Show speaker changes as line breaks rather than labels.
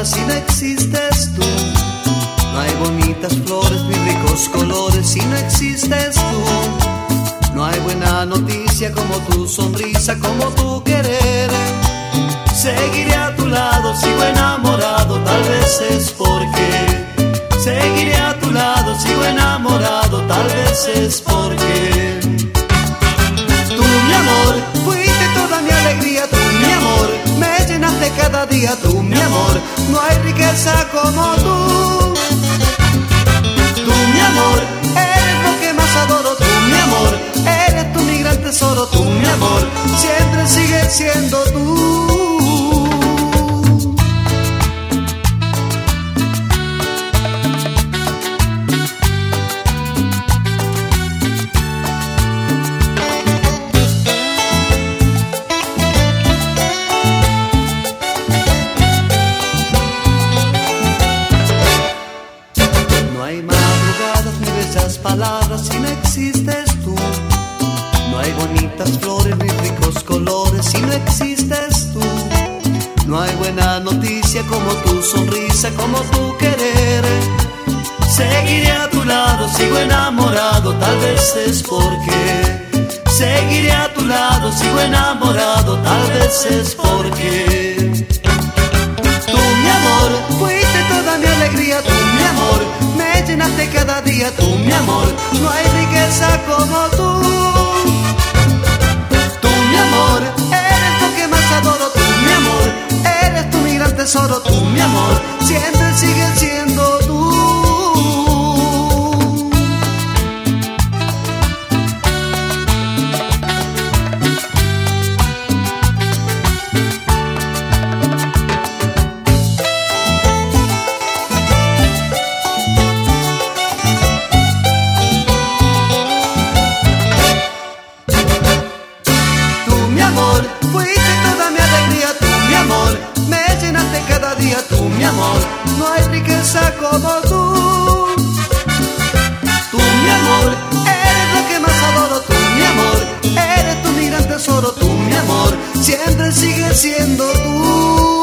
palabras si no existes tú. No hay bonitas flores ni ricos colores si no existes tú. No hay buena noticia como tu sonrisa, como tu querer. Seguiré a tu lado, sigo enamorado, tal vez es porque. Seguiré a tu lado, sigo enamorado, tal vez es porque. Tú, mi amor, fuiste toda mi alegría, tú, mi amor, me llenaste cada día, tú, mi amor, no hay riqueza como tú. Tú, mi amor, eres lo que más adoro, tú, mi amor, eres tú mi gran tesoro, tú, mi amor, siempre sigues siendo tú. Palabras si no existes tú. No hay bonitas flores ni ricos colores si no existes tú. No hay buena noticia como tu sonrisa, como tu querer. Seguiré a tu lado, sigo enamorado, tal vez es porque. Seguiré a tu lado, sigo enamorado, tal vez es porque. Tú, mi amor, fuiste toda mi alegría, tú, mi amor, me llenaste cada día, tú, mi amor, no hay riqueza como tú. Tú, mi amor, eres lo que más adoro, tú, mi amor, eres tú mi gran tesoro, tú, mi amor, siempre sigues siendo tú. Tú, mi amor, no hay riqueza como tú. Tú, mi amor, eres lo que más adoro, tú, mi amor, eres tú mi gran tesoro, tú, mi amor, siempre sigues siendo tú.